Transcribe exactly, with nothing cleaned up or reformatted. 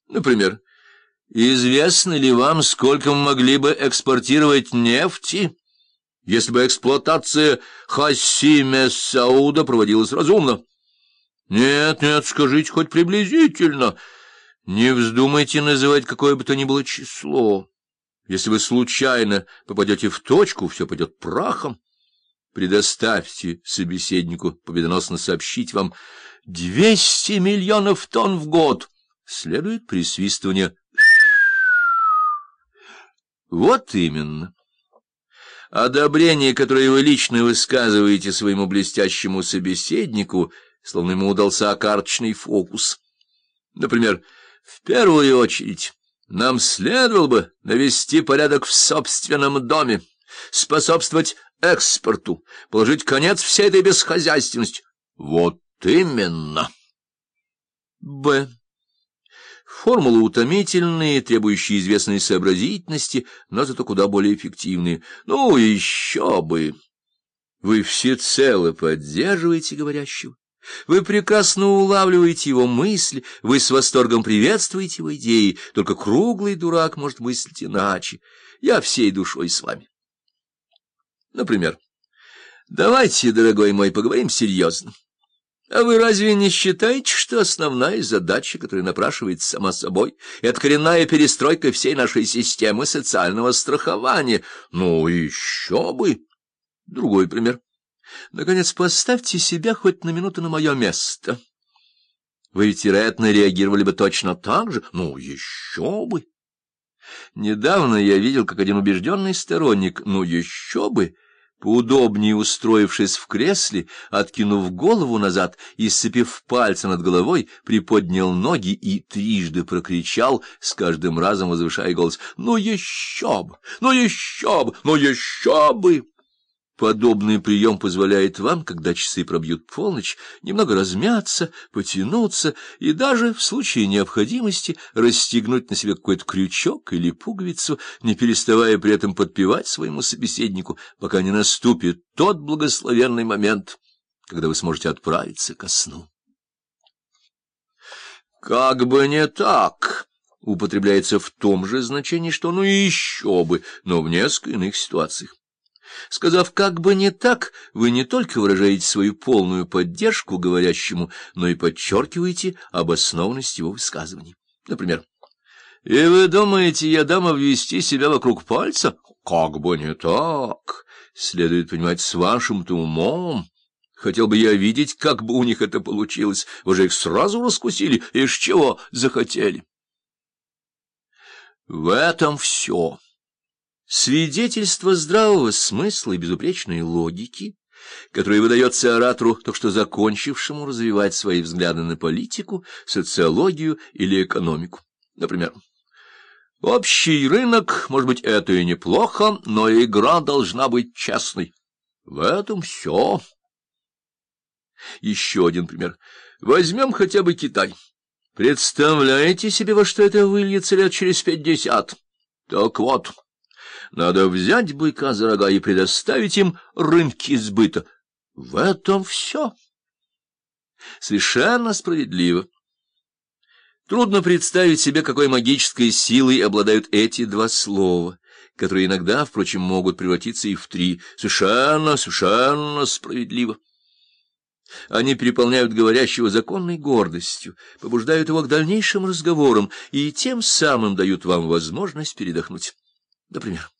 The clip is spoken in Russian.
Например, известно ли вам, сколько мы могли бы экспортировать нефти, если бы эксплуатация Хассиме-Сауда проводилась разумно? Нет, нет, скажите хоть приблизительно. Не вздумайте называть какое бы то ни было число. Если вы случайно попадете в точку, все пойдет прахом. Предоставьте собеседнику победоносно сообщить вам двести миллионов тонн в год. Следует присвистывание. Вот именно. Одобрение, которое вы лично высказываете своему блестящему собеседнику, словно ему удался карточный фокус. Например, в первую очередь нам следовало бы навести порядок в собственном доме, способствовать экспорту, положить конец всей этой бесхозяйственности. Вот именно. Б. Формулы утомительные, требующие известной сообразительности, но зато куда более эффективные. Ну, еще бы! Вы всецело поддерживаете говорящего. Вы прекрасно улавливаете его мысли, вы с восторгом приветствуете его идеи, только круглый дурак может мыслить иначе. Я всей душой с вами. Например, давайте, дорогой мой, поговорим серьезно. А вы разве не считаете, что основная задача, которая напрашивается сама собой, это коренная перестройка всей нашей системы социального страхования? Ну, еще бы! Другой пример. Наконец, поставьте себя хоть на минуту на мое место. Вы ведь, вероятно, реагировали бы точно так же. Ну, еще бы! Недавно я видел, как один убежденный сторонник, ну, еще бы, поудобнее устроившись в кресле, откинув голову назад и сцепив пальцы над головой, приподнял ноги и трижды прокричал, с каждым разом возвышая голос: «Ну еще бы! Ну еще бы! Ну еще бы!» Подобный прием позволяет вам, когда часы пробьют полночь, немного размяться, потянуться и даже в случае необходимости расстегнуть на себе какой-то крючок или пуговицу, не переставая при этом подпевать своему собеседнику, пока не наступит тот благословенный момент, когда вы сможете отправиться ко сну. Как бы не так, употребляется в том же значении, что ну еще бы, но в несколько иных ситуациях. Сказав «как бы не так», вы не только выражаете свою полную поддержку говорящему, но и подчеркиваете обоснованность его высказываний. Например, «И вы думаете, я дам обвести себя вокруг пальца? Как бы не так. Следует понимать, с вашим-то умом. Хотел бы я видеть, как бы у них это получилось. Вы же их сразу раскусили, из чего захотели». В этом все. Свидетельство здравого смысла и безупречной логики, которое выдается оратору, только что закончившему развивать свои взгляды на политику, социологию или экономику. Например, общий рынок, может быть, это и неплохо, но игра должна быть честной. В этом все. Еще один пример. Возьмем хотя бы Китай. Представляете себе, во что это выльется лет через пятьдесят? Так вот. Надо взять быка за рога и предоставить им рынки сбыта. В этом все. Совершенно справедливо. Трудно представить себе, какой магической силой обладают эти два слова, которые иногда, впрочем, могут превратиться и в три. Совершенно, совершенно справедливо. Они переполняют говорящего законной гордостью, побуждают его к дальнейшим разговорам и тем самым дают вам возможность передохнуть. Например,